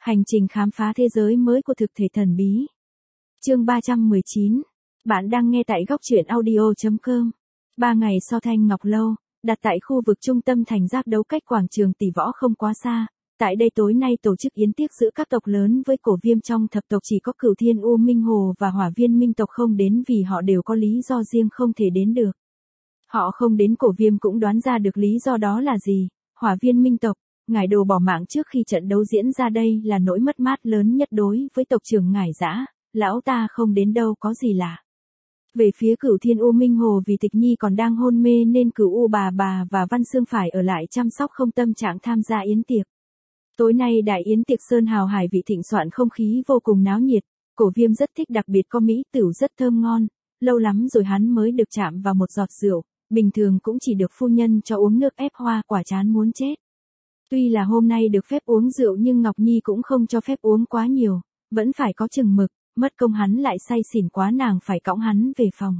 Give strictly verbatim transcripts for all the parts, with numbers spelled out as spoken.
Hành trình khám phá thế giới mới của thực thể thần bí. Chương ba trăm mười chín. Bạn đang nghe tại góc truyện audio chấm com. Ba ngày so Thanh Ngọc Lâu, đặt tại khu vực trung tâm thành Giáp Đấu cách quảng trường Tỷ Võ không quá xa. Tại đây tối nay tổ chức yến tiệc giữa các tộc lớn với Cổ Viêm. Trong thập tộc chỉ có Cửu Thiên U Minh Hồ và Hỏa Viên Minh tộc không đến vì họ đều có lý do riêng không thể đến được. Họ không đến, Cổ Viêm cũng đoán ra được lý do đó là gì. Hỏa Viên Minh tộc, ngải đồ bỏ mạng trước khi trận đấu diễn ra, đây là nỗi mất mát lớn nhất đối với tộc trưởng Ngải Dã. Lão ta không đến đâu có gì lạ. Về phía Cửu Thiên U Minh Hồ, vì Tịch Nhi còn đang hôn mê nên Cửu U bà bà và Văn Xương phải ở lại chăm sóc, không tâm trạng tham gia yến tiệc. Tối nay đại yến tiệc sơn hào hải vị thịnh soạn, không khí vô cùng náo nhiệt. Cổ Viêm rất thích, đặc biệt có mỹ tửu rất thơm ngon. Lâu lắm rồi hắn mới được chạm vào một giọt rượu, bình thường cũng chỉ được phu nhân cho uống nước ép hoa quả, chán muốn chết. Tuy là hôm nay được phép uống rượu nhưng Ngọc Nhi cũng không cho phép uống quá nhiều, vẫn phải có chừng mực, mất công hắn lại say xỉn quá nàng phải cõng hắn về phòng.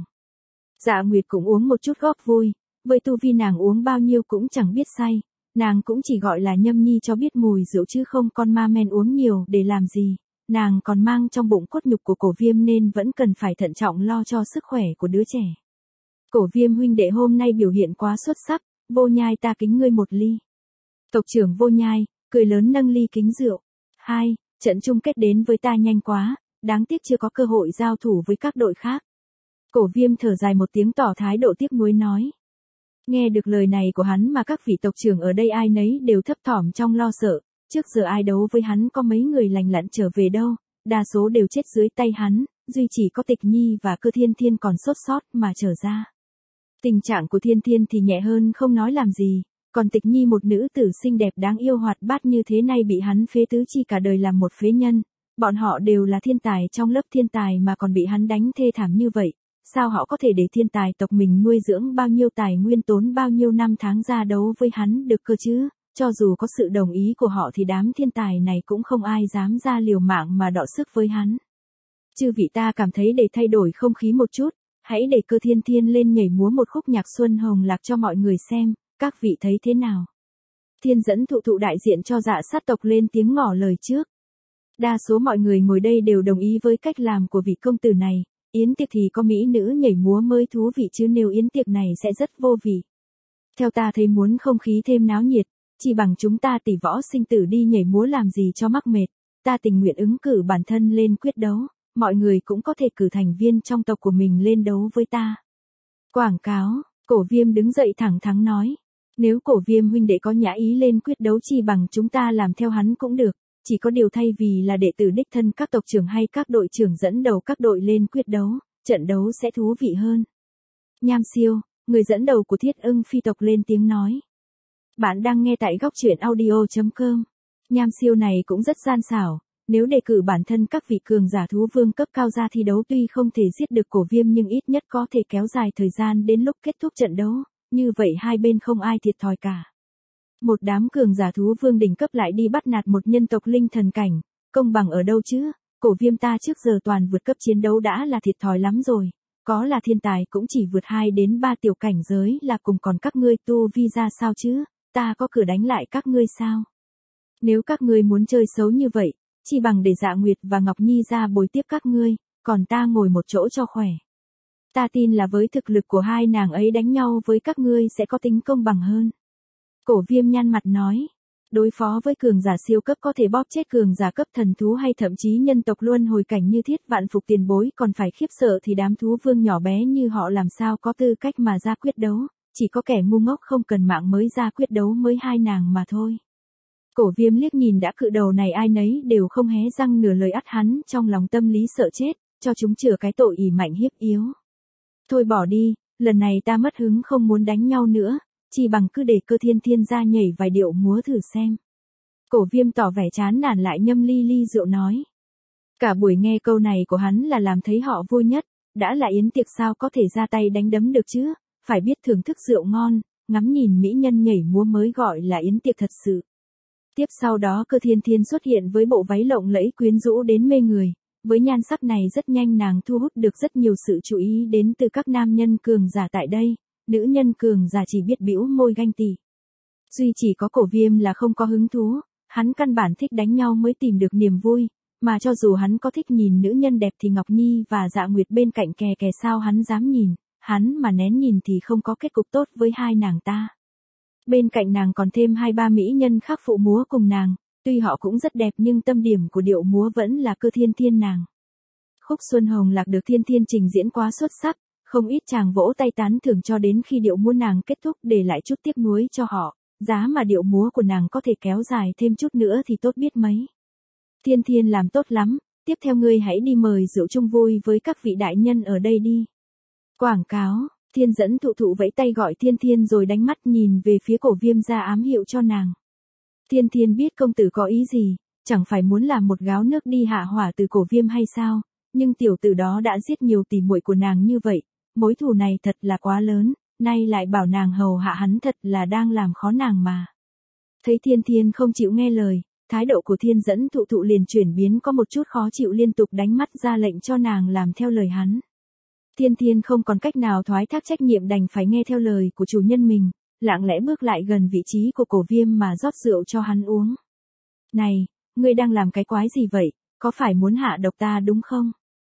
Dạ Nguyệt cũng uống một chút góp vui, với tu vi nàng uống bao nhiêu cũng chẳng biết say, nàng cũng chỉ gọi là nhâm nhi cho biết mùi rượu chứ không con ma men uống nhiều để làm gì, nàng còn mang trong bụng cốt nhục của Cổ Viêm nên vẫn cần phải thận trọng lo cho sức khỏe của đứa trẻ. Cổ Viêm huynh đệ hôm nay biểu hiện quá xuất sắc, Vô Nhai ta kính ngươi một ly. Tộc trưởng Vô Nhai, cười lớn nâng ly kính rượu. Hai, trận chung kết đến với ta nhanh quá, đáng tiếc chưa có cơ hội giao thủ với các đội khác. Cổ Viêm thở dài một tiếng tỏ thái độ tiếc nuối nói. Nghe được lời này của hắn mà các vị tộc trưởng ở đây ai nấy đều thấp thỏm trong lo sợ, trước giờ ai đấu với hắn có mấy người lành lặn trở về đâu, đa số đều chết dưới tay hắn, duy chỉ có Tịch Nhi và Cơ Thiên Thiên còn sốt sót mà trở ra. Tình trạng của Thiên Thiên thì nhẹ hơn không nói làm gì. Còn Tịch Nhi, một nữ tử xinh đẹp đáng yêu hoạt bát như thế này, bị hắn phế tứ chi cả đời làm một phế nhân. Bọn họ đều là thiên tài trong lớp thiên tài mà còn bị hắn đánh thê thảm như vậy. Sao họ có thể để thiên tài tộc mình nuôi dưỡng bao nhiêu tài nguyên, tốn bao nhiêu năm tháng ra đấu với hắn được cơ chứ? Cho dù có sự đồng ý của họ thì đám thiên tài này cũng không ai dám ra liều mạng mà đọ sức với hắn. Chư vị, ta cảm thấy để thay đổi không khí một chút, hãy để Cơ Thiên Thiên lên nhảy múa một khúc nhạc xuân hồng lạc cho mọi người xem. Các vị thấy thế nào? Thiên dẫn thụ thụ đại diện cho Dạ Sát tộc lên tiếng ngỏ lời trước. Đa số mọi người ngồi đây đều đồng ý với cách làm của vị công tử này. Yến tiệc thì có mỹ nữ nhảy múa mới thú vị chứ nếu yến tiệc này sẽ rất vô vị. Theo ta thấy muốn không khí thêm náo nhiệt, chỉ bằng chúng ta tỷ võ sinh tử đi nhảy múa làm gì cho mắc mệt. Ta tình nguyện ứng cử bản thân lên quyết đấu, mọi người cũng có thể cử thành viên trong tộc của mình lên đấu với ta. Quảng cáo, Cổ Viêm đứng dậy thẳng thắn nói. Nếu Cổ Viêm huynh đệ có nhã ý lên quyết đấu, chi bằng chúng ta làm theo hắn cũng được, chỉ có điều thay vì là đệ tử đích thân các tộc trưởng hay các đội trưởng dẫn đầu các đội lên quyết đấu, trận đấu sẽ thú vị hơn. Nham Siêu, người dẫn đầu của Thiết Ưng Phi tộc lên tiếng nói. Bạn đang nghe tại góc truyện audio chấm com. Nham Siêu này cũng rất gian xảo, nếu đề cử bản thân các vị cường giả thú vương cấp cao ra thi đấu, tuy không thể giết được Cổ Viêm nhưng ít nhất có thể kéo dài thời gian đến lúc kết thúc trận đấu. Như vậy hai bên không ai thiệt thòi cả. Một đám cường giả thú vương đỉnh cấp lại đi bắt nạt một nhân tộc linh thần cảnh, công bằng ở đâu chứ? Cổ Viêm ta trước giờ toàn vượt cấp chiến đấu đã là thiệt thòi lắm rồi, có là thiên tài cũng chỉ vượt hai đến ba tiểu cảnh giới là cùng, còn các ngươi tu vi ra sao chứ? Ta có cửa đánh lại các ngươi sao? Nếu các ngươi muốn chơi xấu như vậy, chỉ bằng để Dạ Nguyệt và Ngọc Nhi ra bồi tiếp các ngươi, còn ta ngồi một chỗ cho khỏe. Ta tin là với thực lực của hai nàng ấy đánh nhau với các ngươi sẽ có tính công bằng hơn. Cổ Viêm nhăn mặt nói. Đối phó với cường giả siêu cấp có thể bóp chết cường giả cấp thần thú hay thậm chí nhân tộc luân hồi cảnh như Thiết Vạn Phục tiền bối còn phải khiếp sợ thì đám thú vương nhỏ bé như họ làm sao có tư cách mà ra quyết đấu, chỉ có kẻ ngu ngốc không cần mạng mới ra quyết đấu với hai nàng mà thôi. Cổ Viêm liếc nhìn đã cự đầu này, ai nấy đều không hé răng nửa lời, ắt hắn trong lòng tâm lý sợ chết, cho chúng chừa cái tội ỷ mạnh hiếp yếu. Thôi bỏ đi, lần này ta mất hứng không muốn đánh nhau nữa, chỉ bằng cứ để Cơ Thiên Thiên ra nhảy vài điệu múa thử xem. Cổ Viêm tỏ vẻ chán nản lại nhâm ly ly rượu nói. Cả buổi nghe câu này của hắn là làm thấy họ vui nhất, đã là yến tiệc sao có thể ra tay đánh đấm được chứ, phải biết thưởng thức rượu ngon, ngắm nhìn mỹ nhân nhảy múa mới gọi là yến tiệc thật sự. Tiếp sau đó Cơ Thiên Thiên xuất hiện với bộ váy lộng lẫy quyến rũ đến mê người. Với nhan sắc này rất nhanh nàng thu hút được rất nhiều sự chú ý đến từ các nam nhân cường giả tại đây, nữ nhân cường giả chỉ biết bĩu môi ganh tị. Duy chỉ có Cổ Viêm là không có hứng thú, Hắn căn bản thích đánh nhau mới tìm được niềm vui, mà cho dù hắn có thích nhìn nữ nhân đẹp thì Ngọc Nhi và Dạ Nguyệt bên cạnh kè kè sao hắn dám nhìn, hắn mà nén nhìn thì không có kết cục tốt với hai nàng ta. Bên cạnh nàng còn thêm hai ba mỹ nhân khác phụ múa cùng nàng, tuy họ cũng rất đẹp nhưng tâm điểm của điệu múa vẫn là Cơ Thiên Thiên nàng. Khúc Xuân Hồng Lạc được Thiên Thiên trình diễn quá xuất sắc, không ít chàng vỗ tay tán thưởng cho đến khi điệu múa nàng kết thúc để lại chút tiếc nuối cho họ, giá mà điệu múa của nàng có thể kéo dài thêm chút nữa thì tốt biết mấy. Thiên Thiên làm tốt lắm, tiếp theo ngươi hãy đi mời rượu chung vui với các vị đại nhân ở đây đi. Quảng cáo, Thiên Dẫn Thụ Thụ vẫy tay gọi Thiên Thiên rồi đánh mắt nhìn về phía Cổ Viêm ra ám hiệu cho nàng. Thiên Thiên biết công tử có ý gì, chẳng phải muốn làm một gáo nước đi hạ hỏa từ Cổ Viêm hay sao, nhưng tiểu tử đó đã giết nhiều tỷ muội của nàng như vậy, mối thù này thật là quá lớn, nay lại bảo nàng hầu hạ hắn thật là đang làm khó nàng mà. Thấy Thiên Thiên không chịu nghe lời, thái độ của Thiên Dẫn Thụ Thụ liền chuyển biến có một chút khó chịu, liên tục đánh mắt ra lệnh cho nàng làm theo lời hắn. Thiên Thiên không còn cách nào thoái thác trách nhiệm đành phải nghe theo lời của chủ nhân mình, lặng lẽ bước lại gần vị trí của Cổ Viêm mà rót rượu cho hắn uống. Này, ngươi đang làm cái quái gì vậy, có phải muốn hạ độc ta đúng không?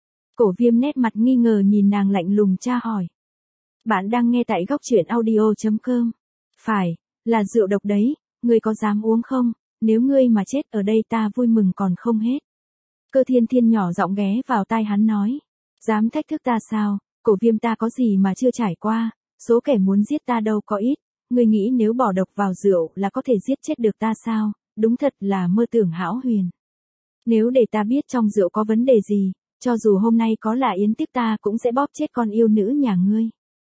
Cổ Viêm nét mặt nghi ngờ nhìn nàng lạnh lùng tra hỏi. Bạn đang nghe tại góc truyện audio chấm com. Phải, là rượu độc đấy, ngươi có dám uống không? Nếu ngươi mà chết ở đây ta vui mừng còn không hết. Cơ Thiên Thiên nhỏ giọng ghé vào tai hắn nói. Dám thách thức ta sao, Cổ Viêm ta có gì mà chưa trải qua, số kẻ muốn giết ta đâu có ít, ngươi nghĩ nếu bỏ độc vào rượu là có thể giết chết được ta sao, đúng thật là mơ tưởng hão huyền. Nếu để ta biết trong rượu có vấn đề gì, cho dù hôm nay có là yến tiếc ta cũng sẽ bóp chết con yêu nữ nhà ngươi.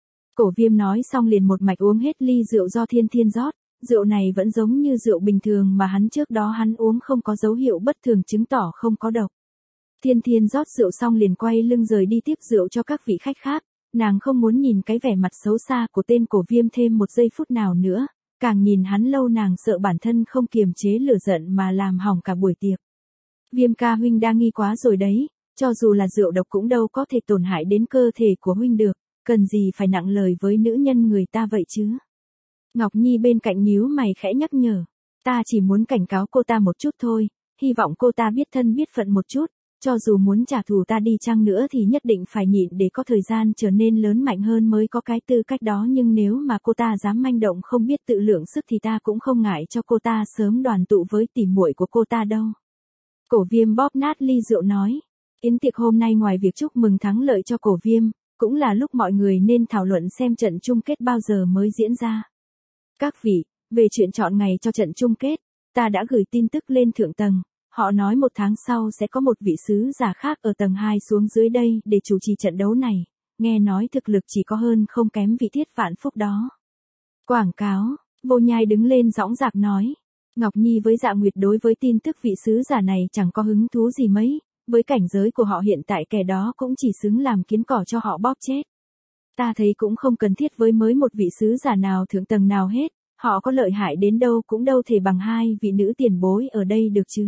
Cổ Viêm nói xong liền một mạch uống hết ly rượu do Thiên Thiên rót, rượu này vẫn giống như rượu bình thường mà hắn trước đó hắn uống không có dấu hiệu bất thường chứng tỏ không có độc. Thiên Thiên rót rượu xong liền quay lưng rời đi tiếp rượu cho các vị khách khác, nàng không muốn nhìn cái vẻ mặt xấu xa của tên Cổ Viêm thêm một giây phút nào nữa, càng nhìn hắn lâu nàng sợ bản thân không kiềm chế lửa giận mà làm hỏng cả buổi tiệc. Viêm ca huynh đa nghi quá rồi đấy, cho dù là rượu độc cũng đâu có thể tổn hại đến cơ thể của huynh được, cần gì phải nặng lời với nữ nhân người ta vậy chứ. Ngọc Nhi bên cạnh nhíu mày khẽ nhắc nhở, ta chỉ muốn cảnh cáo cô ta một chút thôi, hy vọng cô ta biết thân biết phận một chút. Cho dù muốn trả thù ta đi chăng nữa thì nhất định phải nhịn để có thời gian trở nên lớn mạnh hơn mới có cái tư cách đó, nhưng nếu mà cô ta dám manh động không biết tự lượng sức thì ta cũng không ngại cho cô ta sớm đoàn tụ với tỉ muội của cô ta đâu. Cổ Viêm bóp nát ly rượu nói, yến tiệc hôm nay ngoài việc chúc mừng thắng lợi cho Cổ Viêm, cũng là lúc mọi người nên thảo luận xem trận chung kết bao giờ mới diễn ra. Các vị, về chuyện chọn ngày cho trận chung kết, ta đã gửi tin tức lên thượng tầng. Họ nói một tháng sau sẽ có một vị sứ giả khác ở tầng hai xuống dưới đây để chủ trì trận đấu này, nghe nói thực lực chỉ có hơn không kém vị Thiết Vạn Phúc đó. Quảng cáo, Vô Nhai đứng lên dõng dạc nói, Ngọc Nhi với Dạ Nguyệt đối với tin tức vị sứ giả này chẳng có hứng thú gì mấy, với cảnh giới của họ hiện tại kẻ đó cũng chỉ xứng làm kiến cỏ cho họ bóp chết. Ta thấy cũng không cần thiết với mới một vị sứ giả nào thượng tầng nào hết, họ có lợi hại đến đâu cũng đâu thể bằng hai vị nữ tiền bối ở đây được chứ.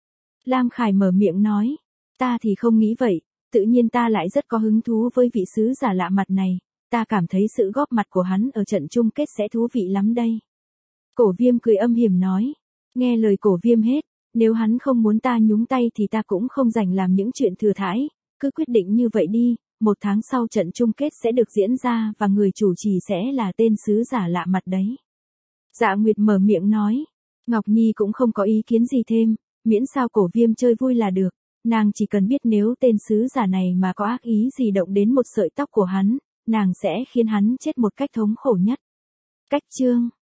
Lam Khải mở miệng nói, ta thì không nghĩ vậy, tự nhiên ta lại rất có hứng thú với vị sứ giả lạ mặt này, ta cảm thấy sự góp mặt của hắn ở trận chung kết sẽ thú vị lắm đây. Cổ Viêm cười âm hiểm nói, nghe lời Cổ Viêm hết, nếu hắn không muốn ta nhúng tay thì ta cũng không rảnh làm những chuyện thừa thãi, cứ quyết định như vậy đi, một tháng sau trận chung kết sẽ được diễn ra và người chủ trì sẽ là tên sứ giả lạ mặt đấy. Dạ Nguyệt mở miệng nói, Ngọc Nhi cũng không có ý kiến gì thêm. Miễn sao Cổ Viêm chơi vui là được, nàng chỉ cần biết nếu tên sứ giả này mà có ác ý gì động đến một sợi tóc của hắn, nàng sẽ khiến hắn chết một cách thống khổ nhất. Cách chương